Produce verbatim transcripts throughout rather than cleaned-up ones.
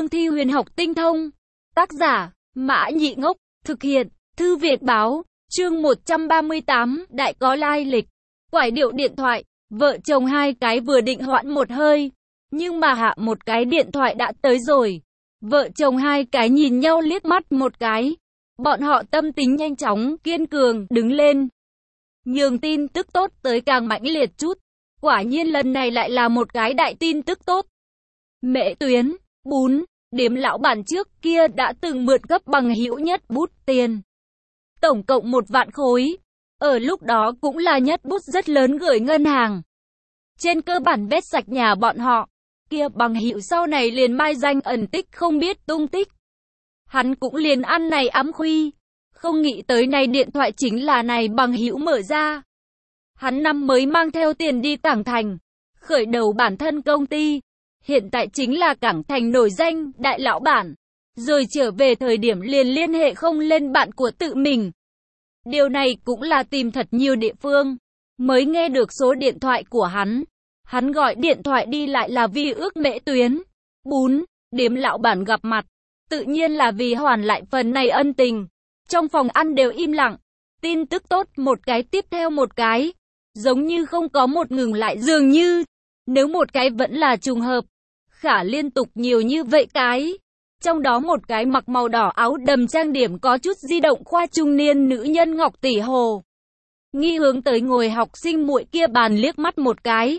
Cương thi huyền học tinh thông. Tác giả, Mã Nhị Ngốc, thực hiện, Thư Việt Báo, chương một trăm ba mươi tám, đại có lai lịch. Quải điệu điện thoại, vợ chồng hai cái vừa định hoãn một hơi, nhưng mà hạ một cái điện thoại đã tới rồi. Vợ chồng hai cái nhìn nhau liếc mắt một cái. Bọn họ tâm tính nhanh chóng, kiên cường, đứng lên. Nhường tin tức tốt tới càng mãnh liệt chút. Quả nhiên lần này lại là một cái đại tin tức tốt. Mễ Tuyến, bún, điếm lão bản trước kia đã từng mượn gấp bằng hữu nhất bút tiền. Tổng cộng một vạn khối. Ở lúc đó cũng là nhất bút rất lớn gửi ngân hàng. Trên cơ bản vét sạch nhà bọn họ. Kia bằng hữu sau này liền mai danh ẩn tích không biết tung tích. Hắn cũng liền ăn này ám khuy. Không nghĩ tới này điện thoại chính là này bằng hữu mở ra. Hắn năm mới mang theo tiền đi Cảng Thành, khởi đầu bản thân công ty. Hiện tại chính là Cảng Thành nổi danh, đại lão bản. Rồi trở về thời điểm liền liên hệ không lên bạn của tự mình. Điều này cũng là tìm thật nhiều địa phương, mới nghe được số điện thoại của hắn. Hắn gọi điện thoại đi lại là vì ước Mễ Tuyến, bún, điếm lão bản gặp mặt. Tự nhiên là vì hoàn lại phần này ân tình. Trong phòng ăn đều im lặng. Tin tức tốt một cái tiếp theo một cái. Giống như không có một ngừng lại dường như. Nếu một cái vẫn là trùng hợp. Khả liên tục nhiều như vậy cái. Trong đó một cái mặc màu đỏ áo đầm trang điểm có chút di động khoa trung niên nữ nhân Ngọc Tỷ Hồ. Nghi hướng tới ngồi học sinh muội kia bàn liếc mắt một cái.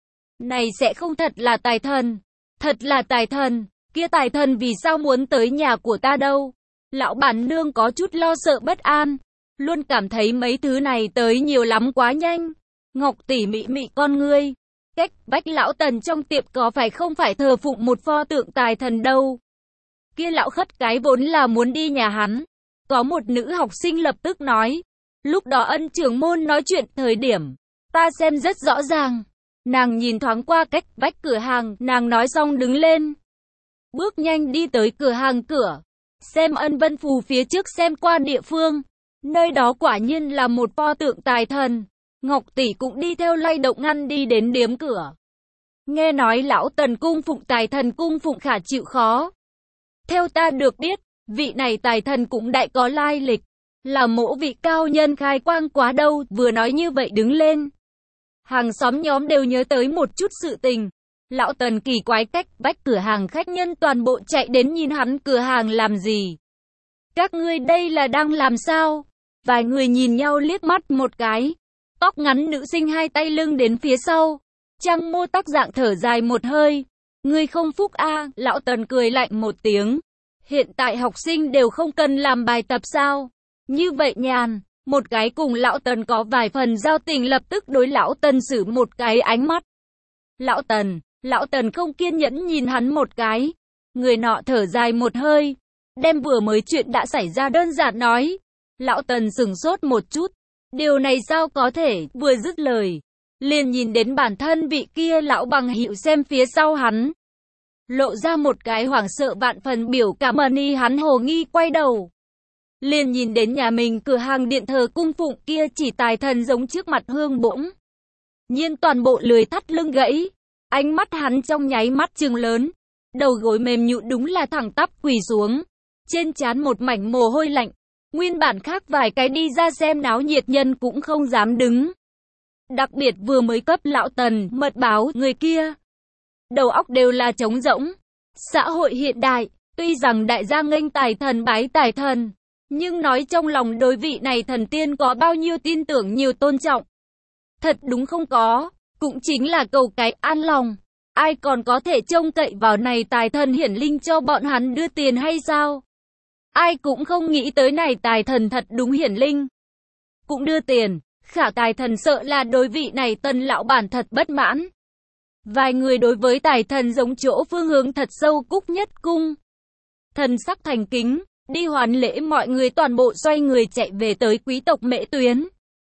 Này sẽ không thật là tài thần. Thật là tài thần. Kia tài thần vì sao muốn tới nhà của ta đâu? Lão bản nương có chút lo sợ bất an. Luôn cảm thấy mấy thứ này tới nhiều lắm quá nhanh. Ngọc Tỷ mị mị con ngươi. Cách vách lão Tần trong tiệm có phải không phải thờ phụng một pho tượng tài thần đâu? Kia lão khất cái vốn là muốn đi nhà hắn. Có một nữ học sinh lập tức nói. Lúc đó ân trưởng môn nói chuyện thời điểm. Ta xem rất rõ ràng. Nàng nhìn thoáng qua cách vách cửa hàng. Nàng nói xong đứng lên. Bước nhanh đi tới cửa hàng cửa. Xem ân vân phù phía trước xem qua địa phương. Nơi đó quả nhiên là một pho tượng tài thần. Ngọc Tỷ cũng đi theo lay động ngăn đi đến điếm cửa. Nghe nói lão Tần cung phụng tài thần cung phụng khả chịu khó. Theo ta được biết, vị này tài thần cũng đại có lai lịch. Là mỗ vị cao nhân khai quang quá đâu, vừa nói như vậy đứng lên. Hàng xóm nhóm đều nhớ tới một chút sự tình. Lão Tần kỳ quái cách vách cửa hàng khách nhân toàn bộ chạy đến nhìn hắn cửa hàng làm gì. Các ngươi đây là đang làm sao? Vài người nhìn nhau liếc mắt một cái. Tóc ngắn nữ sinh hai tay lưng đến phía sau. Trang mô tác dạng thở dài một hơi. Ngươi không phúc a? Lão Tần cười lạnh một tiếng. Hiện tại học sinh đều không cần làm bài tập sao? Như vậy nhàn. Một cái cùng Lão Tần có vài phần giao tình lập tức đối Lão Tần xử một cái ánh mắt. Lão Tần, Lão Tần không kiên nhẫn nhìn hắn một cái. Người nọ thở dài một hơi. Đem vừa mới chuyện đã xảy ra đơn giản nói. Lão Tần sửng sốt một chút. Điều này sao có thể, vừa dứt lời. Liền nhìn đến bản thân vị kia lão bằng hữu xem phía sau hắn. Lộ ra một cái hoảng sợ vạn phần biểu cảm ân y hắn hồ nghi quay đầu. Liền nhìn đến nhà mình cửa hàng điện thờ cung phụng kia chỉ tài thần giống trước mặt hương bỗng nhiên toàn bộ lười thắt lưng gãy. Ánh mắt hắn trong nháy mắt trừng lớn. Đầu gối mềm nhũn đúng là thẳng tắp quỳ xuống. Trên trán một mảnh mồ hôi lạnh. Nguyên bản khác vài cái đi ra xem náo nhiệt nhân cũng không dám đứng. Đặc biệt vừa mới cấp Lão Tần mật báo người kia. Đầu óc đều là trống rỗng. Xã hội hiện đại, tuy rằng đại gia nghênh tài thần bái tài thần. Nhưng nói trong lòng đối vị này thần tiên có bao nhiêu tin tưởng nhiều tôn trọng. Thật đúng không có. Cũng chính là cầu cái an lòng. Ai còn có thể trông cậy vào này tài thần hiển linh cho bọn hắn đưa tiền hay sao? Ai cũng không nghĩ tới này tài thần thật đúng hiển linh. Cũng đưa tiền. Khả tài thần sợ là đối vị này Tần lão bản thật bất mãn. Vài người đối với tài thần giống chỗ phương hướng thật sâu cúc nhất cung. Thần sắc thành kính. Đi hoàn lễ mọi người toàn bộ xoay người chạy về tới quý tộc Mễ Tuyến.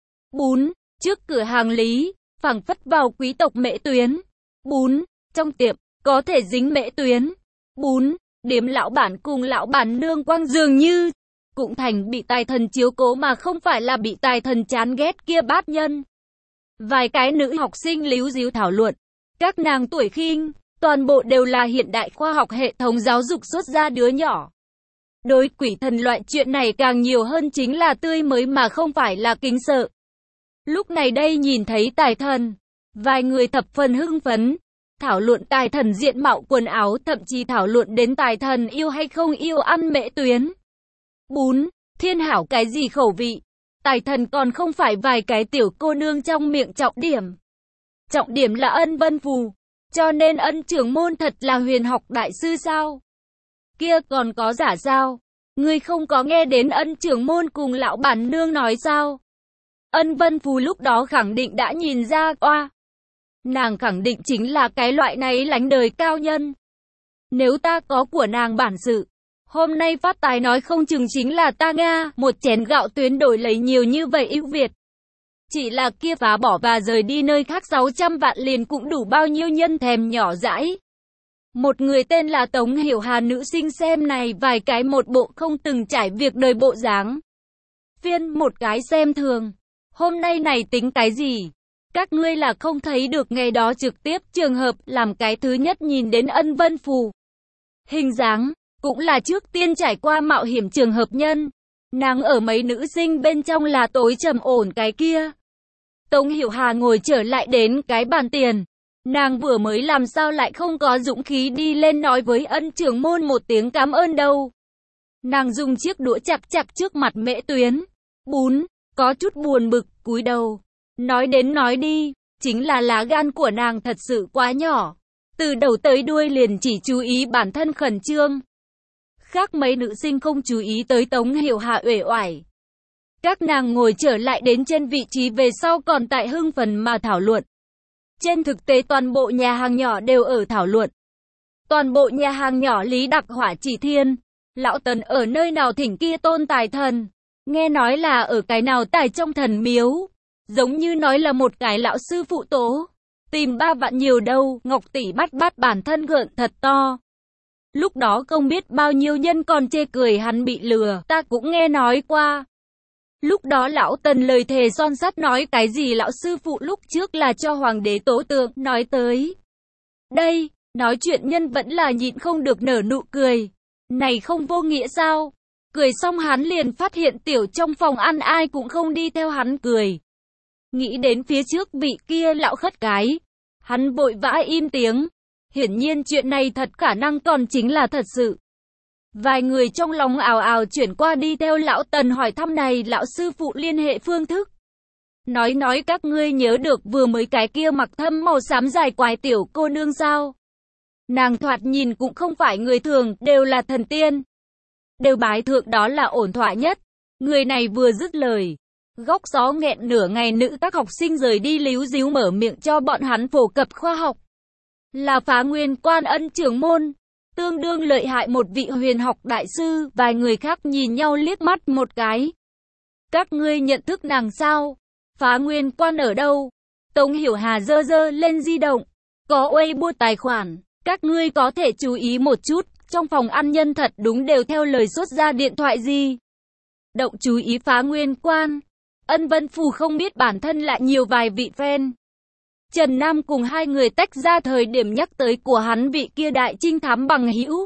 Bún. Trước cửa hàng Lý. Phảng phất vào quý tộc Mễ Tuyến. Bún. Trong tiệm. Có thể dính Mễ Tuyến. Bún. Điếm lão bản cùng lão bản nương quang dường như. Cũng thành bị tài thần chiếu cố mà không phải là bị tài thần chán ghét kia bát nhân. Vài cái nữ học sinh líu díu thảo luận. Các nàng tuổi khinh. Toàn bộ đều là hiện đại khoa học hệ thống giáo dục xuất ra đứa nhỏ. Đối quỷ thần loại chuyện này càng nhiều hơn chính là tươi mới mà không phải là kính sợ. Lúc này đây nhìn thấy tài thần, vài người thập phần hưng phấn, thảo luận tài thần diện mạo quần áo, thậm chí thảo luận đến tài thần yêu hay không yêu ăn mễ tuyến. bốn. Thiên hảo cái gì khẩu vị? Tài thần còn không phải vài cái tiểu cô nương trong miệng trọng điểm. Trọng điểm là Ân Vân Phù. Cho nên Ân trưởng môn thật là huyền học đại sư sao? Kia còn có giả sao? Ngươi không có nghe đến Ân trưởng môn cùng lão bản nương nói sao? Ân Vân Phù lúc đó khẳng định đã nhìn ra oa. Nàng khẳng định chính là cái loại này lánh đời cao nhân. Nếu ta có của nàng bản sự, hôm nay phát tài nói không chừng chính là ta Nga, một chén gạo tuyến đổi lấy nhiều như vậy ưu việt. Chỉ là kia phá bỏ và rời đi nơi khác sáu trăm vạn liền cũng đủ bao nhiêu nhân thèm nhỏ dãi. Một người tên là Tống Hiểu Hà nữ sinh xem này vài cái một bộ không từng trải việc đời bộ dáng. Phiên một cái xem thường. Hôm nay này tính cái gì? Các ngươi là không thấy được ngày đó trực tiếp trường hợp làm cái thứ nhất nhìn đến Ân Vân Phù. Hình dáng, cũng là trước tiên trải qua mạo hiểm trường hợp nhân. Nàng ở mấy nữ sinh bên trong là tối trầm ổn cái kia. Tống Hiểu Hà ngồi trở lại đến cái bàn tiền. Nàng vừa mới làm sao lại không có dũng khí đi lên nói với Ân trưởng môn một tiếng cảm ơn đâu. Nàng dùng chiếc đũa chặt chặt trước mặt mễ tuyến. Bún, có chút buồn bực, cúi đầu. Nói đến nói đi, chính là lá gan của nàng thật sự quá nhỏ. Từ đầu tới đuôi liền chỉ chú ý bản thân khẩn trương. Khác mấy nữ sinh không chú ý tới Tống Hiểu Hà uể oải. Các nàng ngồi trở lại đến trên vị trí về sau còn tại hưng phấn mà thảo luận. Trên thực tế toàn bộ nhà hàng nhỏ đều ở thảo luận. Toàn bộ nhà hàng nhỏ Lý Đặc Hỏa Chỉ Thiên, lão Tần ở nơi nào thỉnh kia tôn tài thần. Nghe nói là ở cái nào tài trong thần miếu. Giống như nói là một cái lão sư phụ tố. Tìm ba vạn nhiều đâu, Ngọc tỷ bắt bắt bản thân gợn thật to. Lúc đó không biết bao nhiêu nhân còn chê cười hắn bị lừa, ta cũng nghe nói qua. Lúc đó lão Tần lời thề son sắt nói cái gì lão sư phụ lúc trước là cho hoàng đế tố tượng, nói tới. Đây, nói chuyện nhân vẫn là nhịn không được nở nụ cười. Này không vô nghĩa sao? Cười xong hắn liền phát hiện tiểu trong phòng ăn ai cũng không đi theo hắn cười. Nghĩ đến phía trước vị kia lão khất cái. Hắn vội vã im tiếng. Hiển nhiên chuyện này thật khả năng còn chính là thật sự. Vài người trong lòng ào ào chuyển qua đi theo lão Tần hỏi thăm này lão sư phụ liên hệ phương thức. Nói nói các ngươi nhớ được vừa mới cái kia mặc thâm màu xám dài quái tiểu cô nương sao? Nàng thoạt nhìn cũng không phải người thường, đều là thần tiên. Đều bái thượng đó là ổn thỏa nhất. Người này vừa dứt lời. Góc gió nghẹn nửa ngày nữ các học sinh rời đi líu díu mở miệng cho bọn hắn phổ cập khoa học. Là Phá Nguyên Quan Ân trưởng môn. Tương đương lợi hại một vị huyền học đại sư, vài người khác nhìn nhau liếc mắt một cái. Các ngươi nhận thức nàng sao? Phá Nguyên Quan ở đâu? Tống Hiểu Hà dơ dơ lên di động. Có Weibo tài khoản, các ngươi có thể chú ý một chút, trong phòng ăn nhân thật đúng đều theo lời xuất ra điện thoại gì. Động chú ý Phá Nguyên Quan. Ân Vân Phù không biết bản thân lại nhiều vài vị fan. Trần Nam cùng hai người tách ra thời điểm nhắc tới của hắn vị kia đại trinh thám bằng hữu.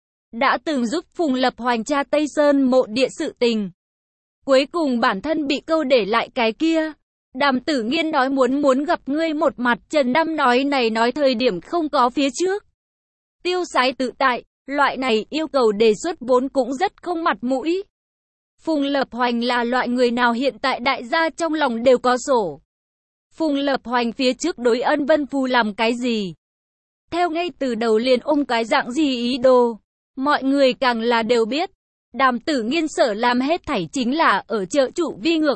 Đã từng giúp Phùng Lập Hoành tra Tây Sơn mộ địa sự tình. Cuối cùng bản thân bị câu để lại cái kia. Đàm Tử Nghiên nói muốn muốn gặp ngươi một mặt, Trần Nam nói này nói thời điểm không có phía trước. Tiêu sái tự tại, loại này yêu cầu đề xuất vốn cũng rất không mặt mũi. Phùng Lập Hoành là loại người nào hiện tại đại gia trong lòng đều có sổ. Phùng Lập Hoành phía trước đối Ân Vân Phù làm cái gì? Theo ngay từ đầu liền ôm cái dạng gì ý đồ. Mọi người càng là đều biết. Đàm Tử Nghiên sở làm hết thảy chính là ở trợ trụ vi ngược.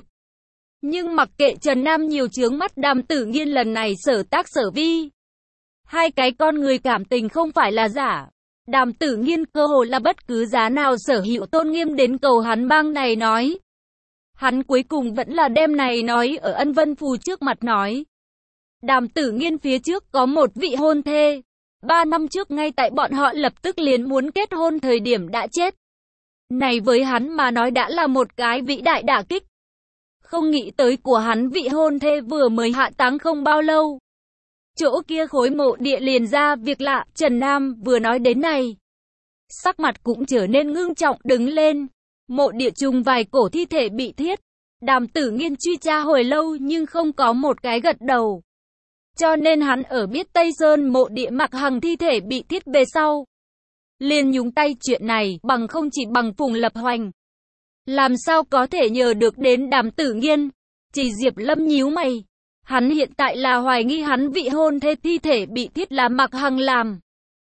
Nhưng mặc kệ Trần Nam nhiều chướng mắt Đàm Tử Nghiên lần này sở tác sở vi. Hai cái con người cảm tình không phải là giả. Đàm Tử Nghiên cơ hồ là bất cứ giá nào sở hữu tôn nghiêm đến cầu hắn bang này nói. Hắn cuối cùng vẫn là đem này nói ở Ân Vân Phù trước mặt nói. Đàm Tử Nghiên phía trước có một vị hôn thê. Ba năm trước ngay tại bọn họ lập tức liền muốn kết hôn thời điểm đã chết. Này với hắn mà nói đã là một cái vĩ đại đả kích. Không nghĩ tới của hắn vị hôn thê vừa mới hạ táng không bao lâu. chỗ kia khối mộ địa liền ra việc lạ. Trần Nam vừa nói đến này, sắc mặt cũng trở nên ngưng trọng đứng lên. Mộ địa chung vài cổ thi thể bị thiết. Đàm Tử Nghiên truy tra hồi lâu nhưng không có một cái gật đầu. Cho nên hắn ở biết Tây Sơn mộ địa Mạc Hằng thi thể bị thiết về sau, liền nhúng tay chuyện này, bằng không chỉ bằng Phùng Lập Hoành. Làm sao có thể nhờ được đến Đàm Tử Nghiên? Chỉ Diệp Lâm nhíu mày. Hắn hiện tại là hoài nghi hắn vị hôn thê thi thể bị thiết là Mạc Hằng làm.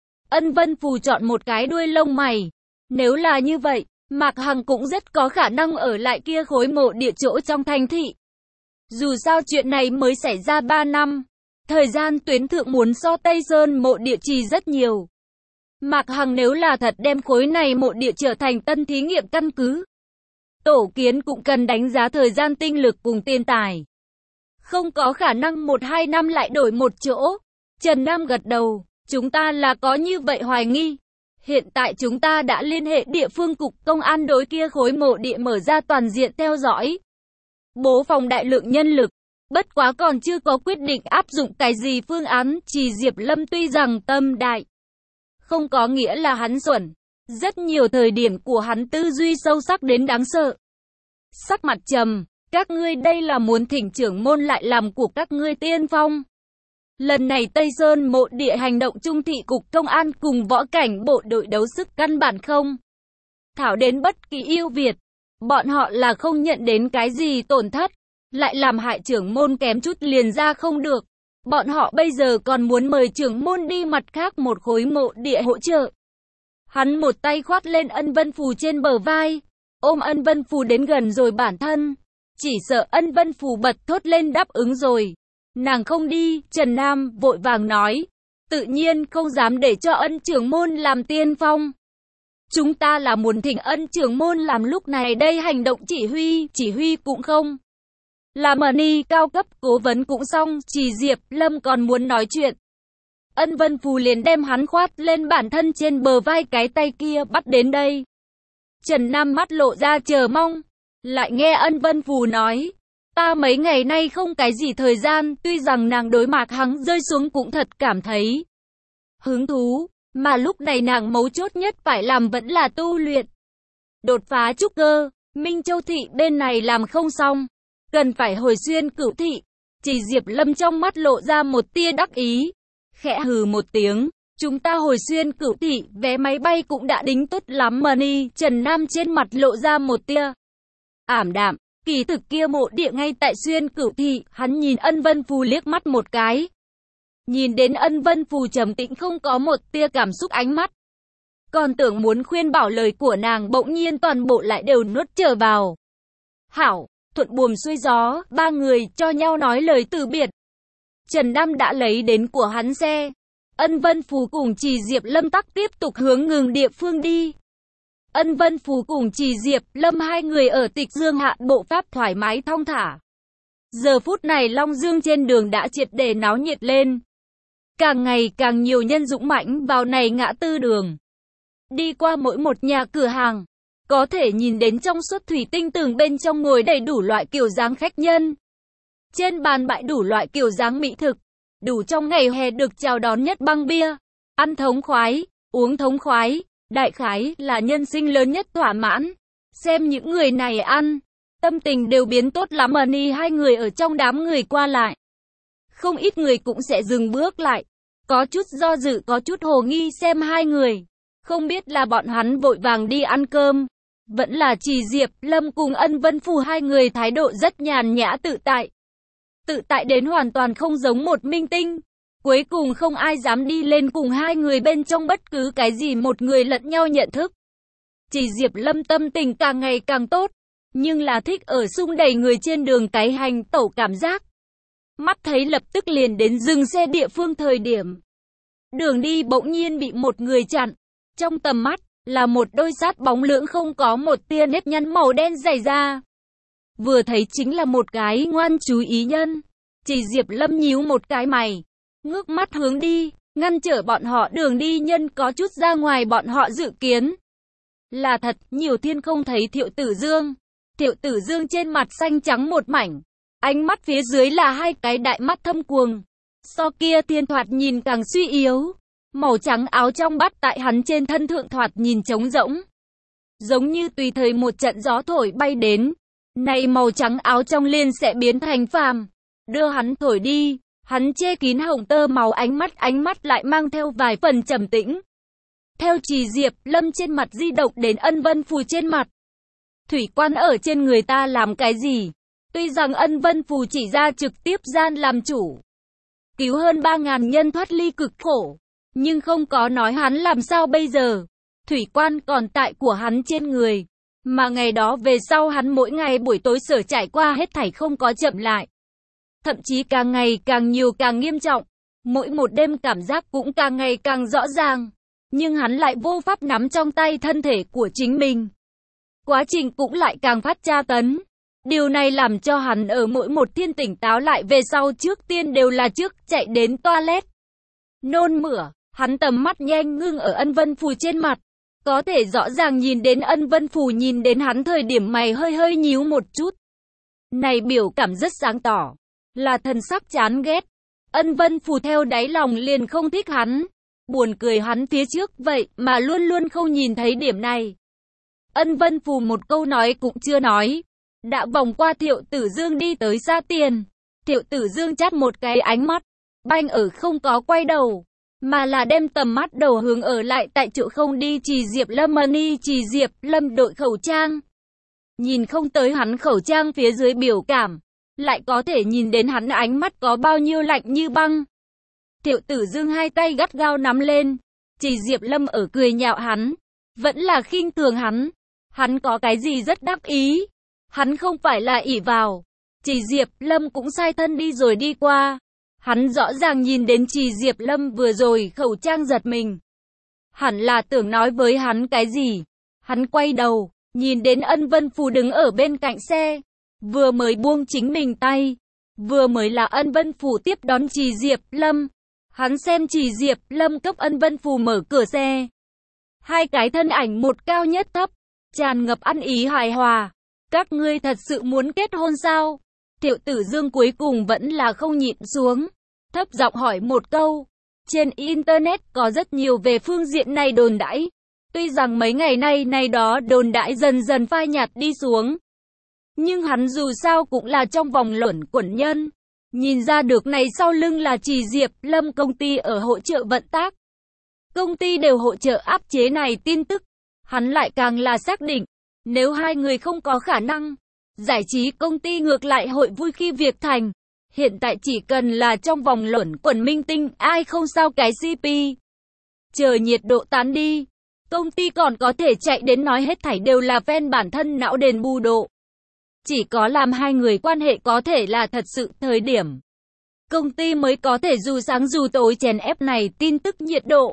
Ân Vân Phù chọn một cái đuôi lông mày. Nếu là như vậy, Mạc Hằng cũng rất có khả năng ở lại kia khối mộ địa chỗ trong thành thị. Dù sao chuyện này mới xảy ra ba năm. Thời gian tuyến thượng muốn so Tây Sơn mộ địa trì rất nhiều. Mạc Hằng nếu là thật đem khối này mộ địa trở thành tân thí nghiệm căn cứ, tổ kiến cũng cần đánh giá thời gian tinh lực cùng tiền tài. Không có khả năng một hai năm lại đổi một chỗ. Trần Nam gật đầu, chúng ta là có như vậy hoài nghi. Hiện tại chúng ta đã liên hệ địa phương cục công an đối kia khối mộ địa mở ra toàn diện theo dõi. Bố phòng đại lượng nhân lực. Bất quá còn chưa có quyết định áp dụng cái gì phương án. Chỉ Diệp Lâm tuy rằng tâm đại, không có nghĩa là hắn xuẩn. Rất nhiều thời điểm của hắn tư duy sâu sắc đến đáng sợ. Sắc mặt trầm, các ngươi đây là muốn thỉnh trưởng môn lại làm của các ngươi tiên phong. Lần này Tây Sơn mộ địa hành động trung thị cục công an cùng võ cảnh bộ đội đấu sức căn bản không thảo đến bất kỳ ưu việt. Bọn họ là không nhận đến cái gì tổn thất, lại làm hại trưởng môn kém chút liền ra không được. Bọn họ bây giờ còn muốn mời trưởng môn đi mặt khác một khối mộ địa hỗ trợ. Hắn một tay khoát lên Ân Vân Phù trên bờ vai, ôm Ân Vân Phù đến gần rồi bản thân. Chỉ sợ Ân Vân Phù bật thốt lên đáp ứng rồi. Nàng không đi, Trần Nam vội vàng nói. Tự nhiên không dám để cho Ân trưởng môn làm tiên phong. Chúng ta là muốn thỉnh Ân trưởng môn làm lúc này đây hành động chỉ huy, chỉ huy cũng không. Là mờ ni cao cấp cố vấn cũng xong, chỉ Diệp Lâm còn muốn nói chuyện. Ân Vân Phù liền đem hắn khoát lên bản thân trên bờ vai, cái tay kia bắt đến đây. Trần Nam mắt lộ ra chờ mong. Lại nghe Ân Vân Phù nói. Ta mấy ngày nay không cái gì thời gian, tuy rằng nàng đối Mạc Hằng rơi xuống cũng thật cảm thấy hứng thú, mà lúc này nàng mấu chốt nhất phải làm vẫn là tu luyện. Đột phá trúc cơ, Minh Châu thị bên này làm không xong, cần phải hồi xuyên Cửu thị. Chỉ Diệp Lâm trong mắt lộ ra một tia đắc ý, khẽ hừ một tiếng, chúng ta hồi xuyên Cửu thị, vé máy bay cũng đã đính tốt lắm mà ni. Trần Nam trên mặt lộ ra một tia ảm đạm. Kỳ thực kia mộ địa ngay tại xuyên Cửu thị. Hắn nhìn Ân Vân Phù liếc mắt một cái, nhìn đến Ân Vân Phù trầm tĩnh không có một tia cảm xúc ánh mắt, còn tưởng muốn khuyên bảo lời của nàng, bỗng nhiên toàn bộ lại đều nuốt trở vào. Hảo, thuận buồm xuôi gió, ba người cho nhau nói lời từ biệt. Trần Nam đã lấy đến của hắn xe. Ân Vân Phù cùng Chỉ Diệp Lâm tắc tiếp tục hướng ngừng địa phương đi. Ân Vân Phù cùng Chỉ Diệp Lâm hai người ở Tịch Dương hạ bộ pháp thoải mái thong thả. Giờ phút này Long Dương trên đường đã triệt để náo nhiệt lên. Càng ngày càng nhiều nhân dũng mãnh vào này ngã tư đường. Đi qua mỗi một nhà cửa hàng, có thể nhìn đến trong suốt thủy tinh tường bên trong ngồi đầy đủ loại kiểu dáng khách nhân. Trên bàn bãi đủ loại kiểu dáng mỹ thực, đủ trong ngày hè được chào đón nhất băng bia. Ăn thống khoái, uống thống khoái, đại khái là nhân sinh lớn nhất thỏa mãn. Xem những người này ăn, tâm tình đều biến tốt lắm. Ở ni hai người ở trong đám người qua lại, không ít người cũng sẽ dừng bước lại, có chút do dự, có chút hồ nghi xem hai người. Không biết là bọn hắn vội vàng đi ăn cơm, vẫn là Chỉ Diệp Lâm cùng Ân Vân Phù hai người thái độ rất nhàn nhã tự tại. Tự tại đến hoàn toàn không giống một minh tinh. Cuối cùng không ai dám đi lên cùng hai người bên trong bất cứ cái gì một người lẫn nhau nhận thức. Chỉ Diệp Lâm tâm tình càng ngày càng tốt, nhưng là thích ở sung đầy người trên đường cái hành tẩu cảm giác. Mắt thấy lập tức liền đến dừng xe địa phương thời điểm. Đường đi bỗng nhiên bị một người chặn. Trong tầm mắt là một đôi sát bóng lưỡng không có một tia nếp nhăn màu đen dày ra. Vừa thấy chính là một cái ngoan chú ý nhân. Chỉ Diệp Lâm nhíu một cái mày, ngước mắt hướng đi, ngăn trở bọn họ đường đi nhân có chút ra ngoài bọn họ dự kiến. Là thật, nhiều thiên không thấy Thiệu Tử Dương. Thiệu Tử Dương trên mặt xanh trắng một mảnh, ánh mắt phía dưới là hai cái đại mắt thâm quầng. So kia thiên thoạt nhìn càng suy yếu. Màu trắng áo trong bắt tại hắn trên thân thượng thoạt nhìn trống rỗng. Giống như tùy thời một trận gió thổi bay đến. Này màu trắng áo trong liền sẽ biến thành phàm. Đưa hắn thổi đi. Hắn che kín hồng tơ màu ánh mắt ánh mắt lại mang theo vài phần trầm tĩnh. Theo Trì Diệp Lâm trên mặt di động đến Ân Vân Phù trên mặt. Thủy quan ở trên người ta làm cái gì? Tuy rằng Ân Vân Phù chỉ ra trực tiếp gian làm chủ. Cứu hơn ba ngàn nhân thoát ly cực khổ. Nhưng không có nói hắn làm sao bây giờ. Thủy quan còn tại của hắn trên người. Mà ngày đó về sau hắn mỗi ngày buổi tối sở trải qua hết thảy không có chậm lại. Thậm chí càng ngày càng nhiều càng nghiêm trọng. Mỗi một đêm cảm giác cũng càng ngày càng rõ ràng. Nhưng hắn lại vô pháp nắm trong tay thân thể của chính mình. Quá trình cũng lại càng phát tra tấn. Điều này làm cho hắn ở mỗi một thiên tỉnh táo lại về sau trước tiên đều là trước chạy đến toilet. Nôn mửa, hắn tầm mắt nhanh ngưng ở Ân Vân Phù trên mặt. Có thể rõ ràng nhìn đến Ân Vân Phù nhìn đến hắn thời điểm mày hơi hơi nhíu một chút. Này biểu cảm rất sáng tỏ. Là thần sắc chán ghét. Ân Vân Phù theo đáy lòng liền không thích hắn. Buồn cười hắn phía trước vậy mà luôn luôn không nhìn thấy điểm này. Ân Vân Phù một câu nói cũng chưa nói. Đã vòng qua Thiệu Tử Dương đi tới xa tiền. Thiệu Tử Dương chát một cái ánh mắt. Banh ở không có quay đầu. Mà là đem tầm mắt đầu hướng ở lại tại chỗ không đi Trì Diệp Lâm Mani Trì Diệp Lâm đội khẩu trang. Nhìn không tới hắn khẩu trang phía dưới biểu cảm. Lại có thể nhìn đến hắn ánh mắt có bao nhiêu lạnh như băng. Thiệu Tử Dương hai tay gắt gao nắm lên. Trì Diệp Lâm ở cười nhạo hắn. Vẫn là khinh thường hắn. Hắn có cái gì rất đắc ý. Hắn không phải là ỷ vào. Trì Diệp Lâm cũng sai thân đi rồi đi qua. Hắn rõ ràng nhìn đến Trì Diệp Lâm vừa rồi khẩu trang giật mình. Hẳn là tưởng nói với hắn cái gì. Hắn quay đầu, nhìn đến Ân Vân Phù đứng ở bên cạnh xe. Vừa mới buông chính mình tay. Vừa mới là Ân Vân Phù tiếp đón Trì Diệp Lâm. Hắn xem Trì Diệp Lâm cấp Ân Vân Phù mở cửa xe. Hai cái thân ảnh một cao nhất thấp. Tràn ngập ăn ý hài hòa. Các ngươi thật sự muốn kết hôn sao? Thiệu Tử Dương cuối cùng vẫn là không nhịn xuống. Thấp giọng hỏi một câu. Trên Internet có rất nhiều về phương diện này đồn đãi. Tuy rằng mấy ngày nay này đó đồn đãi dần dần phai nhạt đi xuống. Nhưng hắn dù sao cũng là trong vòng luẩn quẩn nhân. Nhìn ra được này sau lưng là Trì Diệp Lâm công ty ở hỗ trợ vận tác. Công ty đều hỗ trợ áp chế này tin tức. Hắn lại càng là xác định. Nếu hai người không có khả năng. Giải trí công ty ngược lại hội vui khi việc thành. Hiện tại chỉ cần là trong vòng luẩn quẩn minh tinh ai không sao cái xê pê. Chờ nhiệt độ tán đi. Công ty còn có thể chạy đến nói hết thảy đều là fan bản thân não đền bù độ. Chỉ có làm hai người quan hệ có thể là thật sự thời điểm. Công ty mới có thể dù sáng dù tối chèn ép này tin tức nhiệt độ.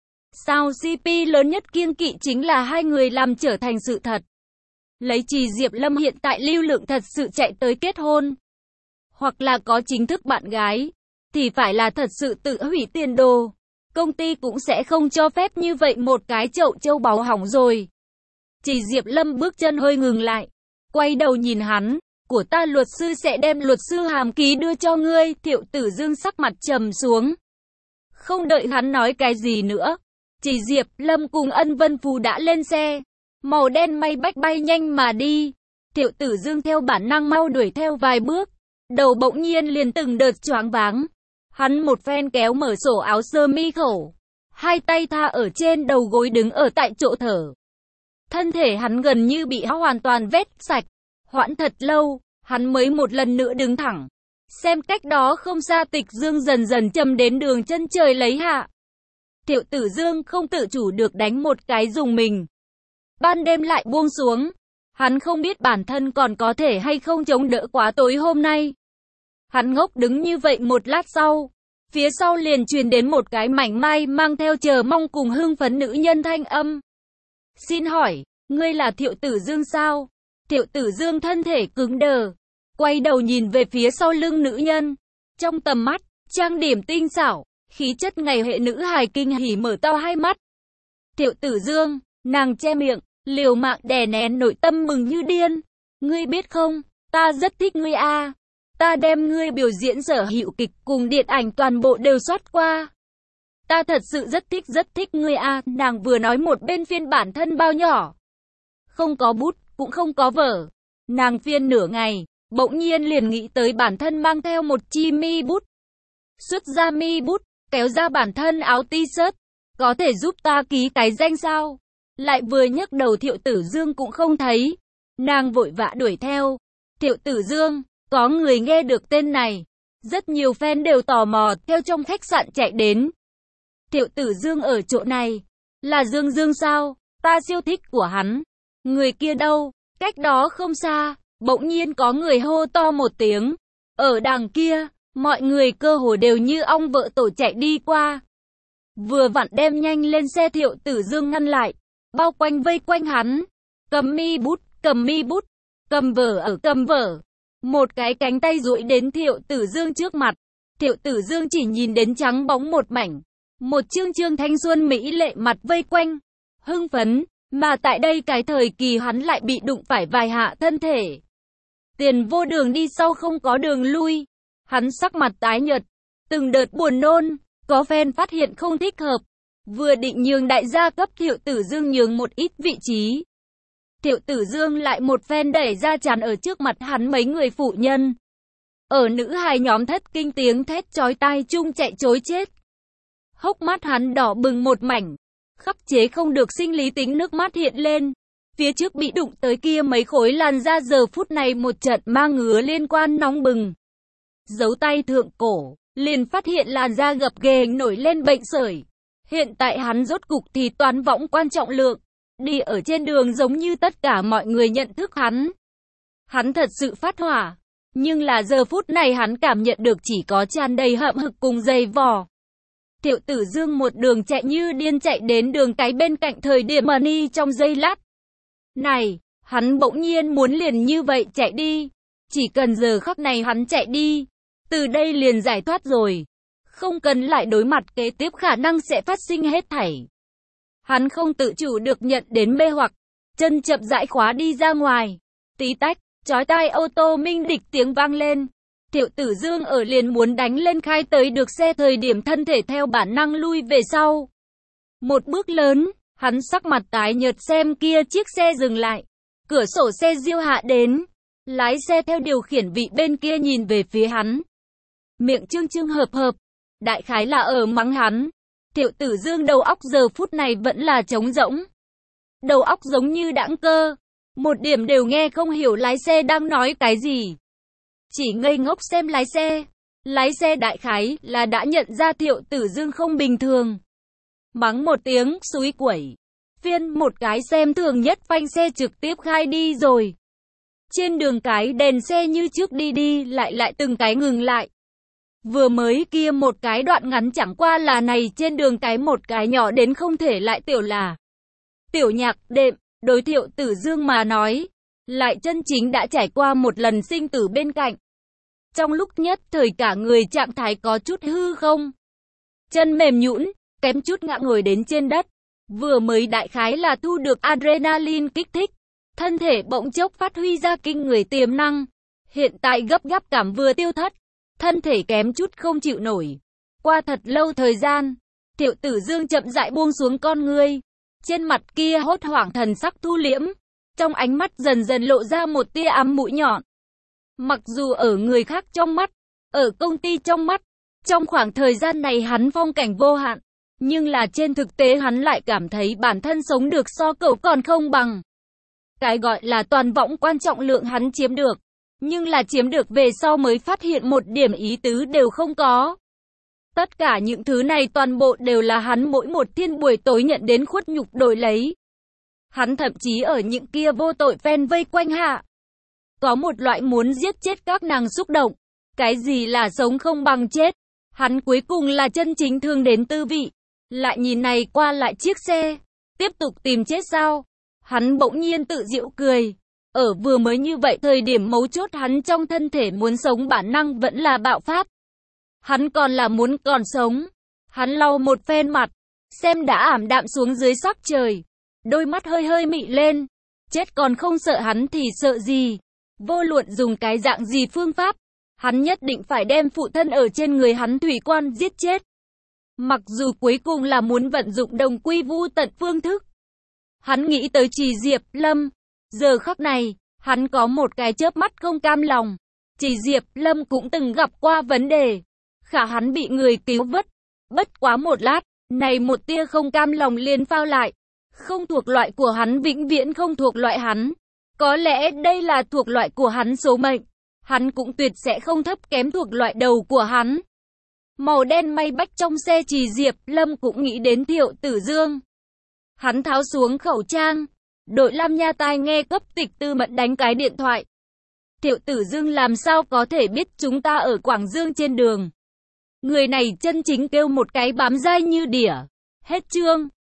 Sao xê pê lớn nhất kiêng kỵ chính là hai người làm trở thành sự thật. Lấy Trì Diệp Lâm hiện tại lưu lượng thật sự chạy tới kết hôn. Hoặc là có chính thức bạn gái. Thì phải là thật sự tự hủy tiền đồ. Công ty cũng sẽ không cho phép như vậy một cái chậu châu báu hỏng rồi. Trì Diệp Lâm bước chân hơi ngừng lại. Quay đầu nhìn hắn. Của ta luật sư sẽ đem luật sư hàm ký đưa cho ngươi. Thiệu Tử Dương sắc mặt trầm xuống. Không đợi hắn nói cái gì nữa. Trì Diệp Lâm cùng Ân Vân Phù đã lên xe. Màu đen may bách bay nhanh mà đi. Thiệu Tử Dương theo bản năng mau đuổi theo vài bước. Đầu bỗng nhiên liền từng đợt choáng váng. Hắn một phen kéo mở sổ áo sơ mi khẩu. Hai tay tha ở trên đầu gối đứng ở tại chỗ thở. Thân thể hắn gần như bị hoàn toàn vét sạch. Hoãn thật lâu, hắn mới một lần nữa đứng thẳng. Xem cách đó không xa Tịch Dương dần dần châm đến đường chân trời lấy hạ. Thiệu Tử Dương không tự chủ được đánh một cái dùng mình. Ban đêm lại buông xuống. Hắn không biết bản thân còn có thể hay không chống đỡ quá tối hôm nay. Hắn ngốc đứng như vậy một lát sau. Phía sau liền truyền đến một cái mảnh mai mang theo chờ mong cùng hưng phấn nữ nhân thanh âm. Xin hỏi, ngươi là Thiệu Tử Dương sao? Thiệu Tử Dương thân thể cứng đờ. Quay đầu nhìn về phía sau lưng nữ nhân. Trong tầm mắt, trang điểm tinh xảo, khí chất ngày hệ nữ hài kinh hỉ mở to hai mắt. Thiệu Tử Dương, nàng che miệng, liều mạng đè nén nội tâm mừng như điên. Ngươi biết không, ta rất thích ngươi a. Ta đem ngươi biểu diễn sở hữu kịch cùng điện ảnh toàn bộ đều soát qua. Ta thật sự rất thích rất thích ngươi a." Nàng vừa nói một bên phiên bản thân bao nhỏ. Không có bút, cũng không có vở. Nàng phiên nửa ngày, bỗng nhiên liền nghĩ tới bản thân mang theo một chi mi bút. Xuất ra mi bút, kéo ra bản thân áo t-shirt. Có thể giúp ta ký cái danh sao? Lại vừa nhấc đầu Thiệu Tử Dương cũng không thấy. Nàng vội vã đuổi theo. Thiệu Tử Dương, có người nghe được tên này. Rất nhiều fan đều tò mò theo trong khách sạn chạy đến. Thiệu Tử Dương ở chỗ này. Là Dương Dương sao? Ta siêu thích của hắn. Người kia đâu? Cách đó không xa. Bỗng nhiên có người hô to một tiếng. Ở đằng kia, mọi người cơ hồ đều như ong vợ tổ chạy đi qua. Vừa vặn đem nhanh lên xe Thiệu Tử Dương ngăn lại. Bao quanh vây quanh hắn. Cầm mi bút, cầm mi bút. Cầm vở ở cầm vở. Một cái cánh tay duỗi đến Thiệu Tử Dương trước mặt. Thiệu Tử Dương chỉ nhìn đến trắng bóng một mảnh. Một trương trương thanh xuân mỹ lệ mặt vây quanh. Hưng phấn. Mà tại đây cái thời kỳ hắn lại bị đụng phải vài hạ thân thể. Tiền vô đường đi sau không có đường lui. Hắn sắc mặt tái nhợt. Từng đợt buồn nôn. Có fan phát hiện không thích hợp. Vừa định nhường đại gia cấp Thiệu Tử Dương nhường một ít vị trí. Thiệu Tử Dương lại một phen đẩy ra chắn ở trước mặt hắn mấy người phụ nhân. Ở nữ hài nhóm thất kinh tiếng thét chói tai chung chạy trối chết. Hốc mắt hắn đỏ bừng một mảnh. Khắc chế không được sinh lý tính nước mắt hiện lên. Phía trước bị đụng tới kia mấy khối làn da giờ phút này một trận mang ngứa liên quan nóng bừng. Giấu tay thượng cổ, liền phát hiện làn da gập ghềnh nổi lên bệnh sởi. Hiện tại hắn rốt cục thì toán võng quan trọng lượng. Đi ở trên đường giống như tất cả mọi người nhận thức hắn. Hắn thật sự phát hỏa. Nhưng là giờ phút này hắn cảm nhận được chỉ có tràn đầy hậm hực cùng dày vò. Thiệu Tử Dương một đường chạy như điên chạy đến đường cái bên cạnh thời điểm money trong giây lát. Này, hắn bỗng nhiên muốn liền như vậy chạy đi. Chỉ cần giờ khắc này hắn chạy đi. Từ đây liền giải thoát rồi. Không cần lại đối mặt kế tiếp khả năng sẽ phát sinh hết thảy. Hắn không tự chủ được nhận đến mê hoặc. Chân chậm rãi khóa đi ra ngoài. Tí tách, chói tai ô tô minh địch tiếng vang lên. Thiệu Tử Dương ở liền muốn đánh lên khai tới được xe thời điểm thân thể theo bản năng lui về sau. Một bước lớn, hắn sắc mặt tái nhợt xem kia chiếc xe dừng lại. Cửa sổ xe diêu hạ đến. Lái xe theo điều khiển vị bên kia nhìn về phía hắn. Miệng trương trương hợp hợp. Đại khái là ở mắng hắn. Thiệu Tử Dương đầu óc giờ phút này vẫn là trống rỗng. Đầu óc giống như đãng cơ. Một điểm đều nghe không hiểu lái xe đang nói cái gì. Chỉ ngây ngốc xem lái xe. Lái xe đại khái là đã nhận ra Thiệu Tử Dương không bình thường. Mắng một tiếng xúi quẩy. Phiên một cái xem thường nhất phanh xe trực tiếp khai đi rồi. Trên đường cái đèn xe như trước đi đi lại lại từng cái ngừng lại. Vừa mới kia một cái đoạn ngắn chẳng qua là này trên đường cái một cái nhỏ đến không thể lại tiểu là. Tiểu nhạc đệm, đối Thiệu Tử Dương mà nói, lại chân chính đã trải qua một lần sinh tử bên cạnh. Trong lúc nhất thời cả người trạng thái có chút hư không. Chân mềm nhũn, kém chút ngã ngồi đến trên đất. Vừa mới đại khái là thu được adrenaline kích thích. Thân thể bỗng chốc phát huy ra kinh người tiềm năng. Hiện tại gấp gáp cảm vừa tiêu thất. Thân thể kém chút không chịu nổi. Qua thật lâu thời gian, Thiệu Tử Dương chậm rãi buông xuống con ngươi. Trên mặt kia hốt hoảng thần sắc thu liễm. Trong ánh mắt dần dần lộ ra một tia ám mũi nhọn. Mặc dù ở người khác trong mắt, ở công ty trong mắt, trong khoảng thời gian này hắn phong cảnh vô hạn. Nhưng là trên thực tế hắn lại cảm thấy bản thân sống được so cậu còn không bằng. Cái gọi là toàn võng quan trọng lượng hắn chiếm được. Nhưng là chiếm được về sau mới phát hiện một điểm ý tứ đều không có. Tất cả những thứ này toàn bộ đều là hắn mỗi một thiên buổi tối nhận đến khuất nhục đổi lấy. Hắn thậm chí ở những kia vô tội fan vây quanh hạ. Có một loại muốn giết chết các nàng xúc động. Cái gì là sống không bằng chết. Hắn cuối cùng là chân chính thương đến tư vị. Lại nhìn này qua lại chiếc xe. Tiếp tục tìm chết sao? Hắn bỗng nhiên tự giễu cười. Ở vừa mới như vậy thời điểm mấu chốt hắn trong thân thể muốn sống bản năng vẫn là bạo phát. Hắn còn là muốn còn sống. Hắn lau một phen mặt. Xem đã ảm đạm xuống dưới sắc trời. Đôi mắt hơi hơi mị lên. Chết còn không sợ hắn thì sợ gì. Vô luận dùng cái dạng gì phương pháp. Hắn nhất định phải đem phụ thân ở trên người hắn thủy quan giết chết. Mặc dù cuối cùng là muốn vận dụng đồng quy vu tận phương thức. Hắn nghĩ tới Trì Diệp Lâm. Giờ khắc này, hắn có một cái chớp mắt không cam lòng. Trì Diệp Lâm cũng từng gặp qua vấn đề. Khả hắn bị người cứu vớt. Bất quá một lát, này một tia không cam lòng liền phao lại. Không thuộc loại của hắn vĩnh viễn không thuộc loại hắn. Có lẽ đây là thuộc loại của hắn số mệnh. Hắn cũng tuyệt sẽ không thấp kém thuộc loại đầu của hắn. Màu đen may bách trong xe Trì Diệp Lâm cũng nghĩ đến Thiệu Tử Dương. Hắn tháo xuống khẩu trang. Đội Lam Nha tai nghe cấp tịch Tư Mẫn đánh cái điện thoại. Thiệu Tử Dương làm sao có thể biết chúng ta ở Quảng Dương trên đường. Người này chân chính kêu một cái bám dai như đỉa. Hết chương.